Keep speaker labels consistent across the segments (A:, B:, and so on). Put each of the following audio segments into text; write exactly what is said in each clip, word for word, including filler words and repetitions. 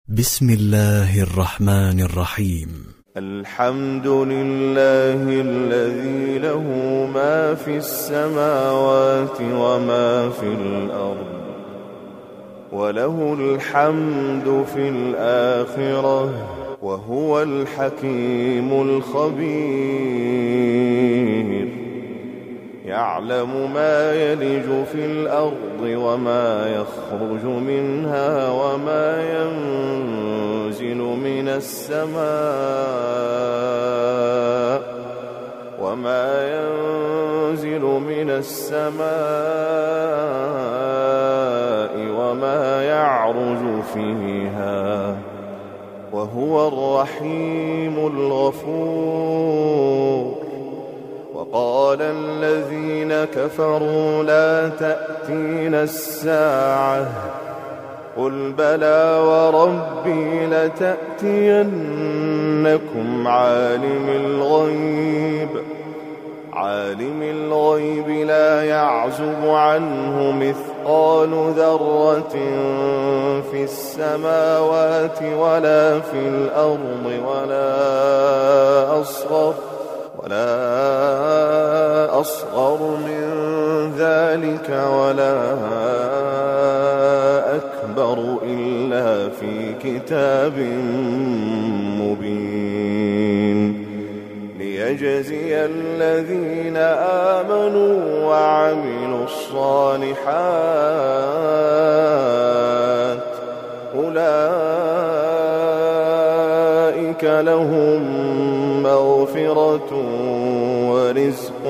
A: بسم الله الرحمن الرحيم.
B: الحمد لله الذي له ما في السماوات وما في الأرض، وله الحمد في الآخرة، وهو الحكيم الخبير. يعلم ما يلج في الأرض وما يخرج منها وما ينزل من السماء وما ينزل من السماء وما يعرج فيها، وهو الرحيم الغفور. وقال الذين كفروا لا تأتينا الساعة، قل بلى وربي لتأتينكم عالم الغيب عالم الغيب لا يعزب عنه مثقال ذرة في السماوات ولا في الأرض ولا أصغر ولا أصغر من ذلك ولا أكبر إلا في كتاب مبين، ليجزي الذين آمنوا وعملوا الصالحات أولئك لهم مغفرة ورزق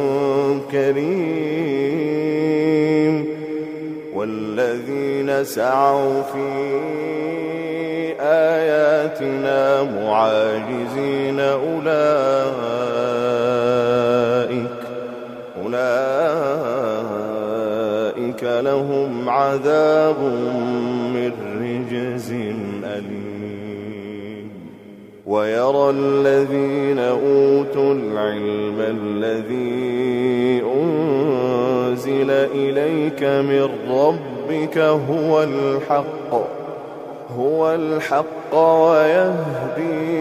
B: كريم. والذين سعوا في آياتنا معاجزين أولئك أولئك لهم عذاب من رجز أليم. ويرى الذين أوتوا العلم الذي أنزل إليك من ربك هو الحق هو الحق ويهدي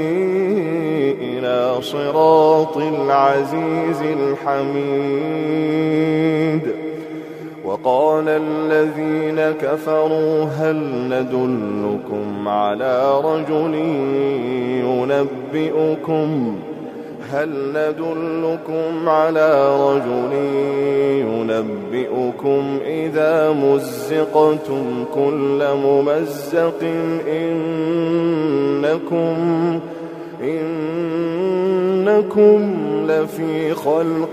B: إلى صراط العزيز الحميد. وقال الذين كفروا هل ندلكم على رجل ينبئكم هل ندلكم على رجل ينبئكم إذا مزقتم كل ممزق إنكم إنكم لفي خلق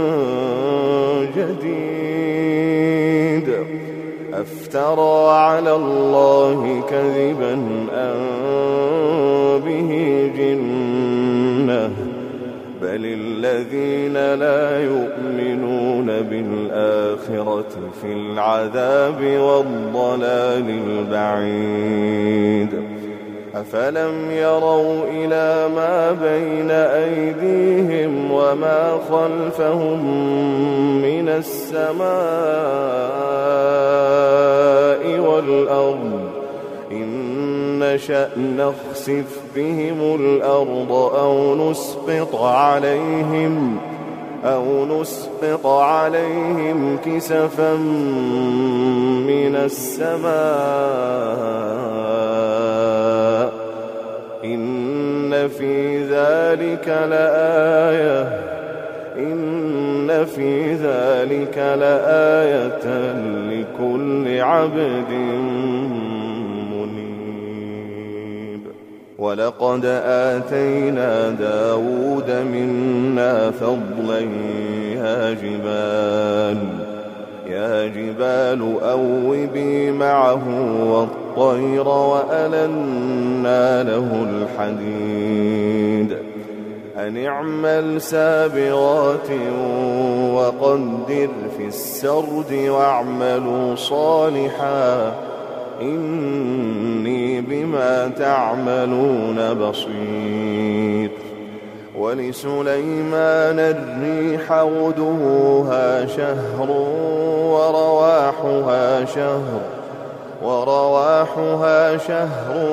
B: جديد. أفترى على الله كذبا أم به جنة بل الذين لا يؤمنون بالآخرة في العذاب والضلال البعيد. أفلم يروا إلى ما بين أيديهم وما خلفهم من السماء والأرض إن نشأ نخسف بهم الأرض أو نسقط عليهم أو نسقط عليهم كسفا من السماء إن في ذلك لآية إن في ذلك لآية لكل عبد منيب. ولقد آتينا داود منا فضلا يا جبال يا جبال أوبي معه والطير وألنا له الحديد أن اعمل سابغات وقدر في السرد واعملوا صالحا إني بما تعملون بصير. ولسليمان الريح غدوها شهر ورواحها شهر ورواحها شهر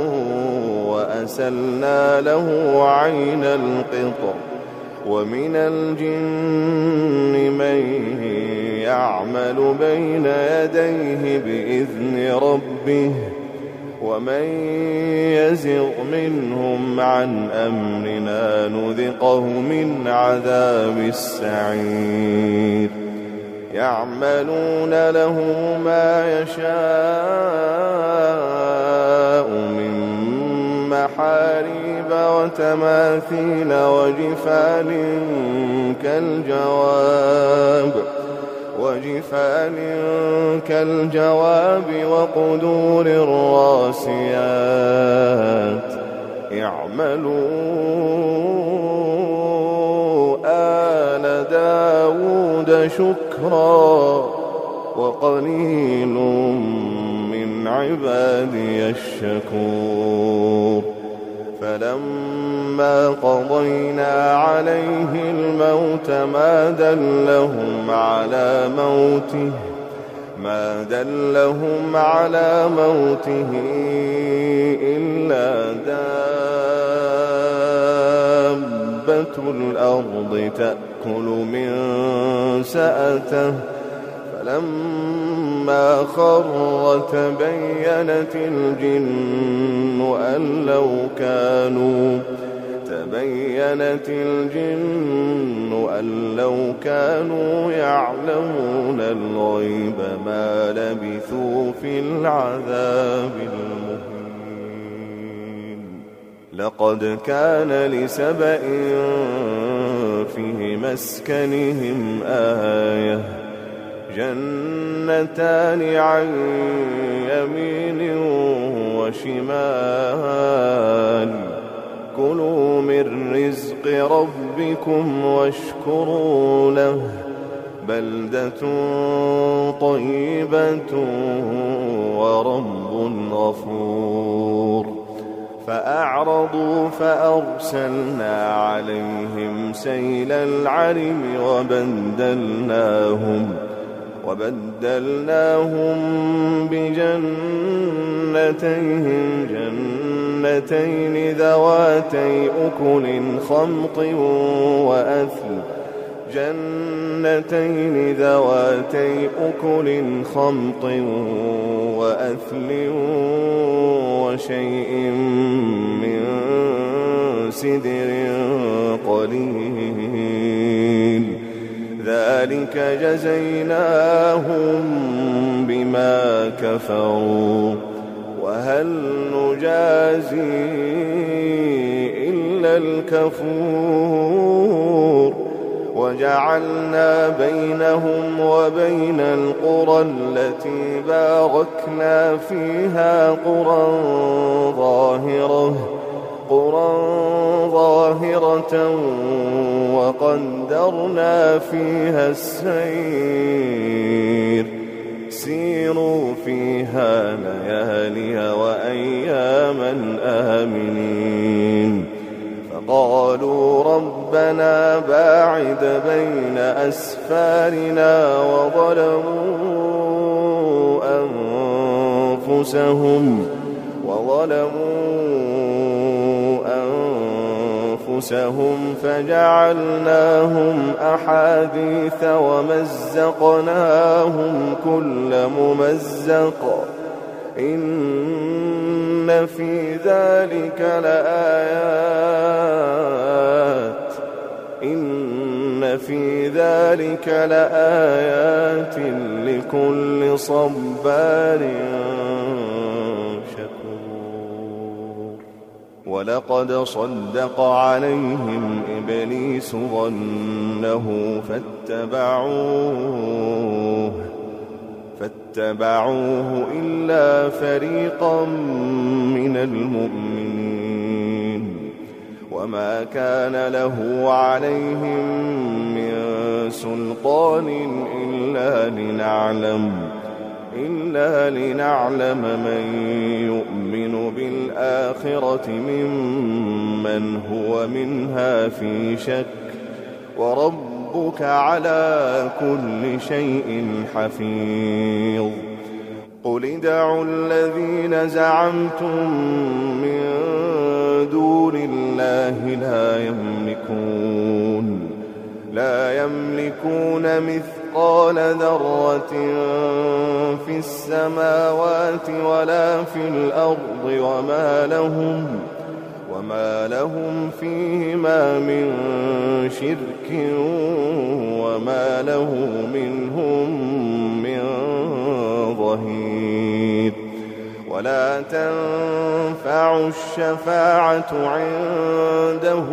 B: وأسلنا له عين القطر ومن الجن من يعمل بين يديه بإذن ربه ومن يزغ منهم عن أمرنا نذقه من عذاب السعير يعملون له ما يشاء من محاريب وتماثيل وجفان كالجواب وجفان كالجواب وقدور الراسيات اعملوا آل داود شكرا وقليل من عبادي الشكور فلما قضينا عليه الموت ما دلهم على موته ما دلهم على موته إلا دابة الأرض تأكل من سأته فلما خر تبينت الجن أن لو كانوا تبينت الجن أن لو كانوا يعلمون الغيب ما لبثوا في العذاب المهين لقد كان لسبإ في مسكنهم آية جنتان عن يمين وشمال كلوا من رزق ربكم واشكروا له بلدة طيبة ورب غفور فأعرضوا فأرسلنا عليهم سيل العرم وبدلناهم وبدلناهم بجنتين جنتين ذواتي أكل خمط وأثل جنتين ذواتي أكل خمط وأثل وشيء من سدر قليل ذلك جزيناهم بما كفروا وهل نجازي إلا الكفور وجعلنا بينهم وبين القرى التي باركنا فيها قرى ظاهرة قرى ظاهرة وقدرنا فيها السير سيروا فيها ليالي وأياما آمنين فقالوا ربنا باعد بين أسفارنا وظلموا أنفسهم وظلموا أنفسهم فجعلناهم أحاديث ومزقناهم كل ممزق إن في ذلك لآيات إن في ذلك لآيات لكل صبار شكور ولقد صدق عليهم إبليس ظنه فاتبعوه فاتبعوه إلا فريقا من المؤمنين وما كان له عليهم من سلطان إلا لنعلم إلا لنعلم من يؤمن بالآخرة ممن هو منها في شك وربك على كل شيء حفيظ قل ادعوا الذين زعمتم من دون الله لا يملكون لا يملكون مثقال ذرة في السماوات ولا في الأرض وما لهم وما لهم فيهما من شرك وما له منهم من ظهير ولا تنفع الشفاعة عنده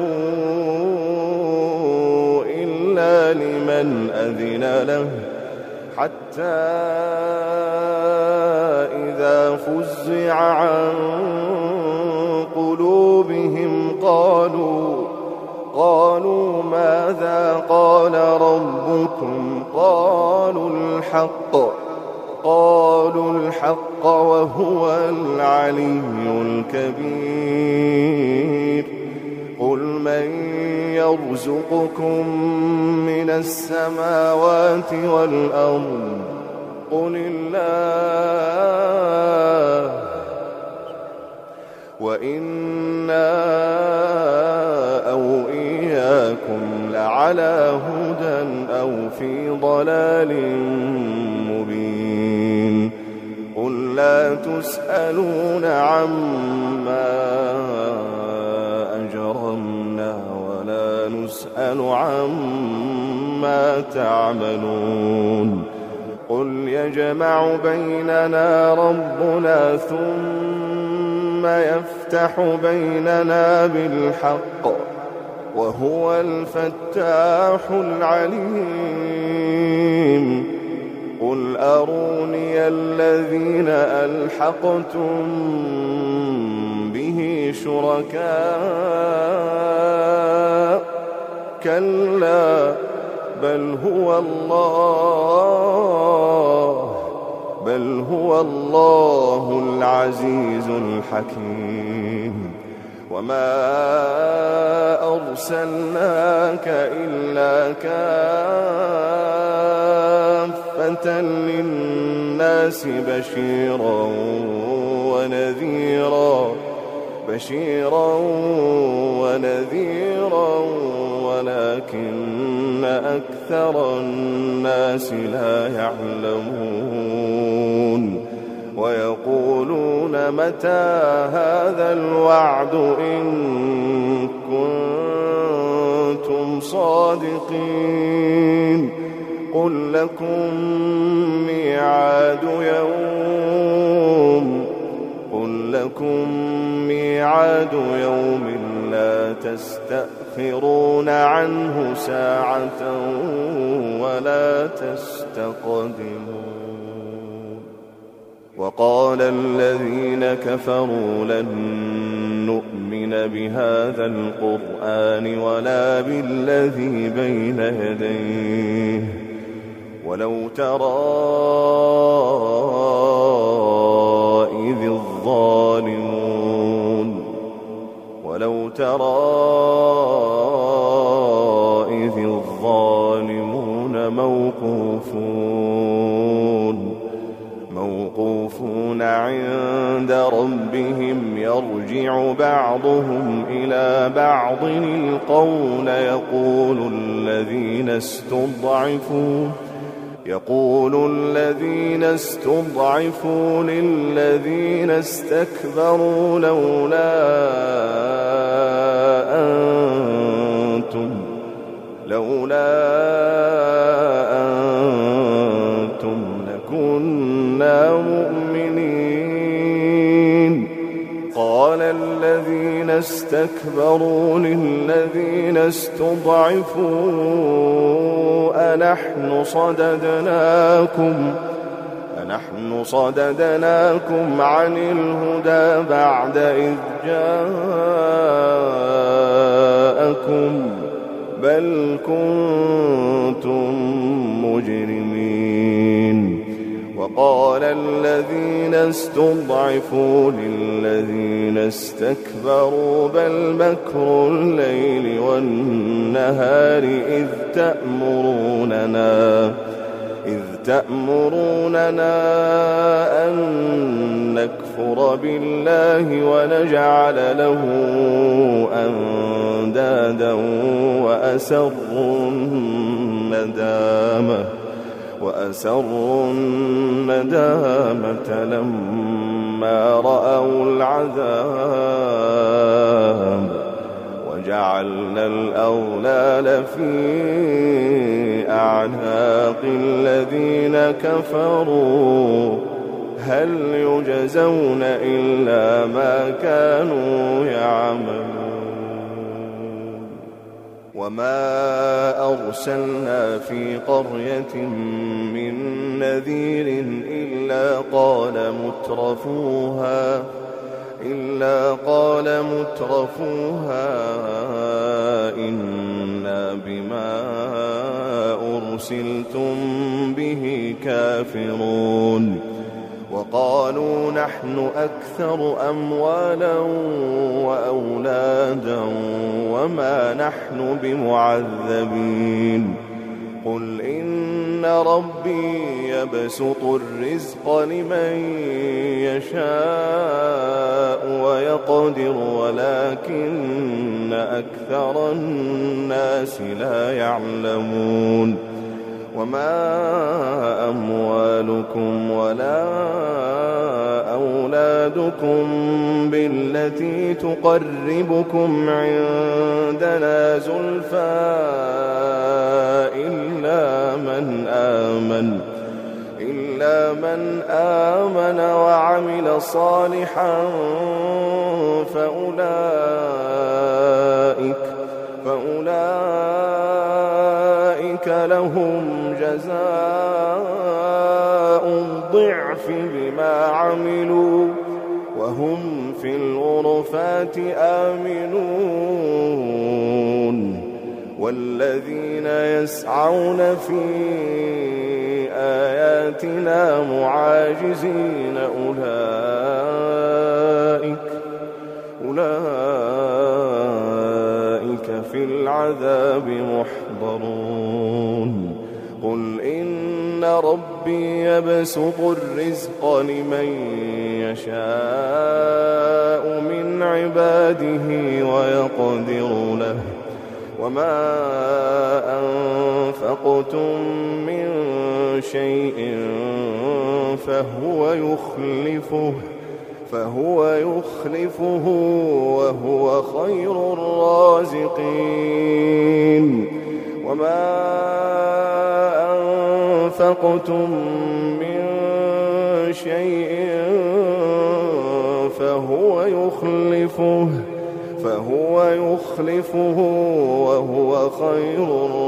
B: إلا لمن أذن له حتى إذا فزع عن قلوبهم قالوا قالوا ماذا قال ربكم قالوا الحق قالوا الحق وهو العلي الكبير قل من يرزقكم من السماوات والأرض قل الله وإنا أو إياكم لعلى هدى أو في ضلال مبين قل لا تسألون عما أجرمنا ولا نسأل عما تعملون قل يجمع بيننا ربنا ثم يفتح بيننا بالحق وهو الفتاح العليم قل أروني الذين ألحقتم به شركاء كلا بل هو الله بل هو الله العزيز الحكيم وما أرسلناك إلا كافة للناس بشيرا ونذيرا بشيرا ونذيرا ولكن أكثر الناس لا يعلمون ويقولون متى هذا الوعد إن كنتم صادقين قل لكم ميعاد يوم قل لكم ميعاد يوم لا تستأخرون عنه ساعة ولا تستقدمون وقال الذين كفروا لن نؤمن بهذا القرآن ولا بالذي بين يديه ولو ترى إذ الظالمون ولو ترى إذ الظالمون موقوفون موقوفون عند ربهم يرجع بعضهم إلى بعض القول يقول الذين استضعفوا يقول الذين استضعفوا للذين استكبروا لولا أنتم لولا أنتم لكنا مؤمنين قال الذين استكبروا للذين استضعفوا أنحن صددناكم أنحن صددناكم عن الهدى بعد إذ جاءكم بل كنتم مجرمين وقال الذين استضعفوا للذين استكبروا بل مكر الليل والنهار إذ تأمروننا إذ تأمروننا أن نكفر بالله ونجعل له أندادا وأسروا الندامة وأسروا الندامة لما رأوا العذاب وجعلنا الأغلال في أعناق الذين كفروا هل يجزون إلا ما كانوا يعملون وما أرسلنا في قرية من نذير إلا قال مترفوها إلا قال مترفوها إنا بما أرسلتم به كافرون وقالوا نحن أكثر أموالا وأولادا وما نحن بمعذبين قل إن ربي يبسط الرزق لمن يشاء ويقدر ولكن أكثر الناس لا يعلمون وما أموالكم ولا أولادكم بالتي تقربكم عندنا زلفى إلا من آمن إلا من آمن وعمل صالحا فأولئك فأولئك لهم جزاء الضعف بما عملوا وهم في الغرفات آمنون والذين يسعون في آياتنا معاجزين أولئك أولئك في العذاب محضرون قل إن ربي يبسط الرزق لمن يشاء من عباده ويقدر له وما أنفقتم من شيء فهو يخلفه فهو يخلفه وهو خير الرازقين وما أنفقتم من شيء فهو يخلفه فهو يخلفه وهو خير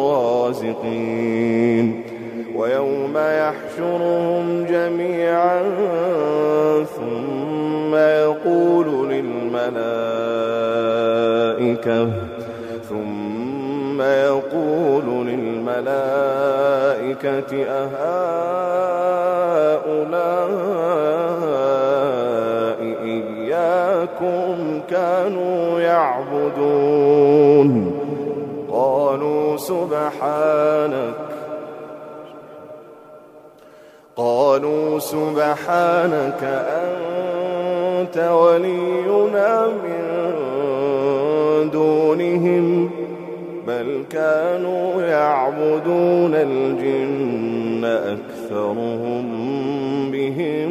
B: الرازقين ويوم يحشرهم جميعا ثم يقول للملائكة ثم يقول للملائكة أهؤلاء إياكم كانوا يعبدون قالوا سبحانك قالوا سبحانك أنت ولينا من دونهم بل كانوا يعبدون الجن أكثرهم بهم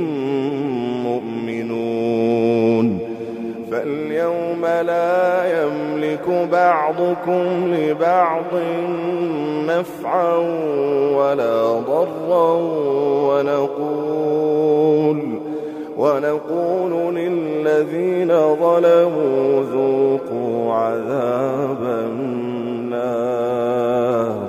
B: مؤمنون فاليوم لا يملك بعضكم لبعض نفعا ولا ضرا ونقول ونقول للذين ظلموا ذوقوا عذاب النار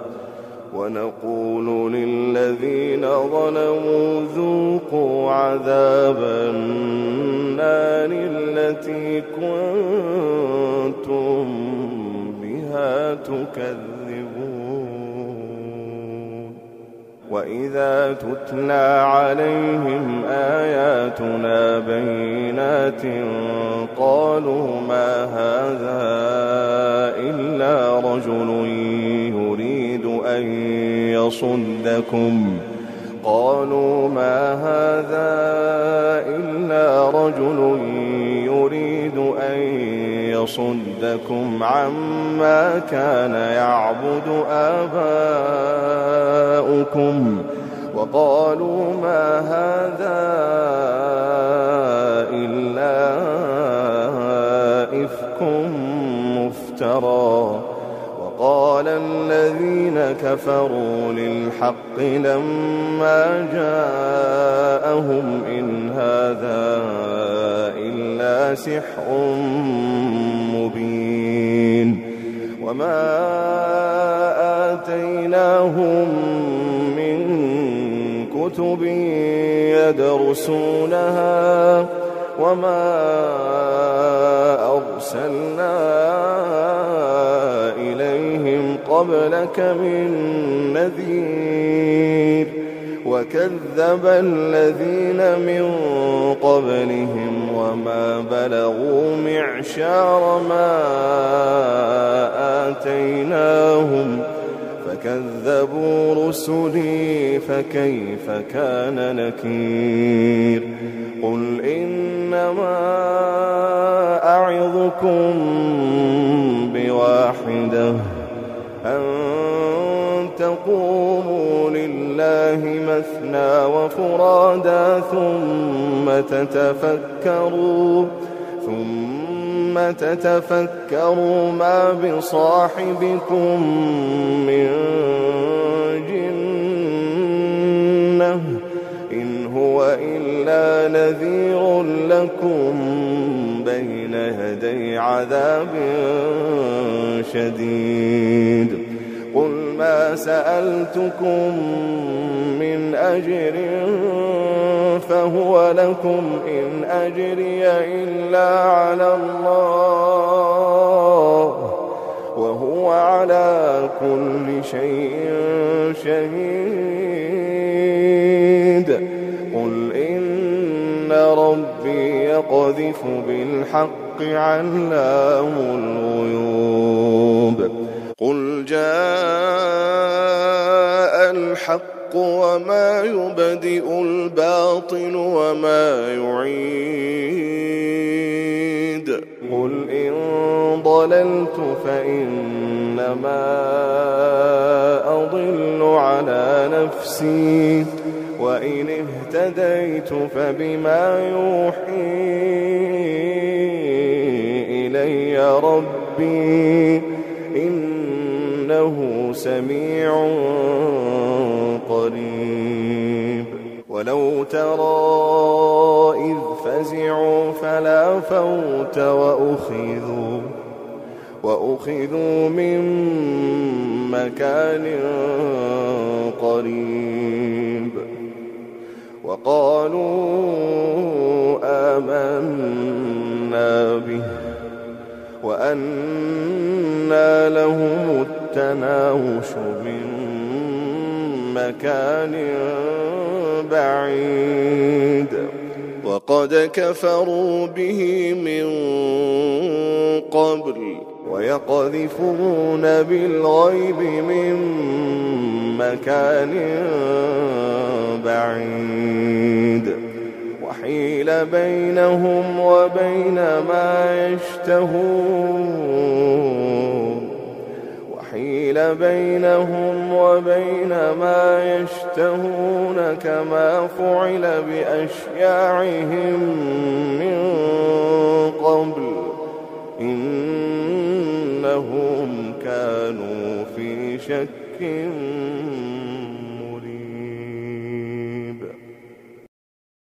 B: ونقول للذين ظلموا ذوقوا عذاب النار التي كنتم بها تكذبون وإذا تتلى عليهم آياتنا بينات قالوا ما هذا إلا رجل يريد أن يصدكم قالوا ما هذا إلا رجل يريد أن يصدكم عما كان يعبد آباؤكم وقالوا ما هذا إلا إفك مفترى وقال الذين كفروا للحق لما جاءهم إن هذا إلا سحر مبين وما آتيناهم من كتب يدرسونها وما أرسلنا إليهم قبلك من نذير وكذب الذين من قبلهم وما بلغوا معشار ما آتيناهم فكذبوا رسلي فكيف كان نكير قل إنما أعظكم بواحدة أن تقوموا لله مثنى وفرادا ثم تتفكروا ثم تتفكروا ما بصاحبكم من جنة إن هو إلا نذير لكم بين يدي عذاب شديد قل ما سألتكم من أجر فهو لكم إن أجري إلا على الله وهو على كل شيء شهيد قل إن ربي يقذف بالحق علام الغيوب قل جاء الحق وما يبدئ الباطل وما يعيد قل إن ضللت فإنما أضل على نفسي وإن اهتديت فبما يوحي إلي ربي إنه سميع قريب ولو ترى إذ فزعوا فلا فوت وأخذوا وأخذوا من مكان قريب وقالوا آمنا به وأنى لهم التناوش من مكان بعيد وقد كفروا به من قبل ويقذفون بالغيب من مكان بعيد وحيل بينهم وبين ما يشتهون وحيل بينهم وبين ما يشتهون كما فعل بأشياعهم من قبل إنهم كانوا في شك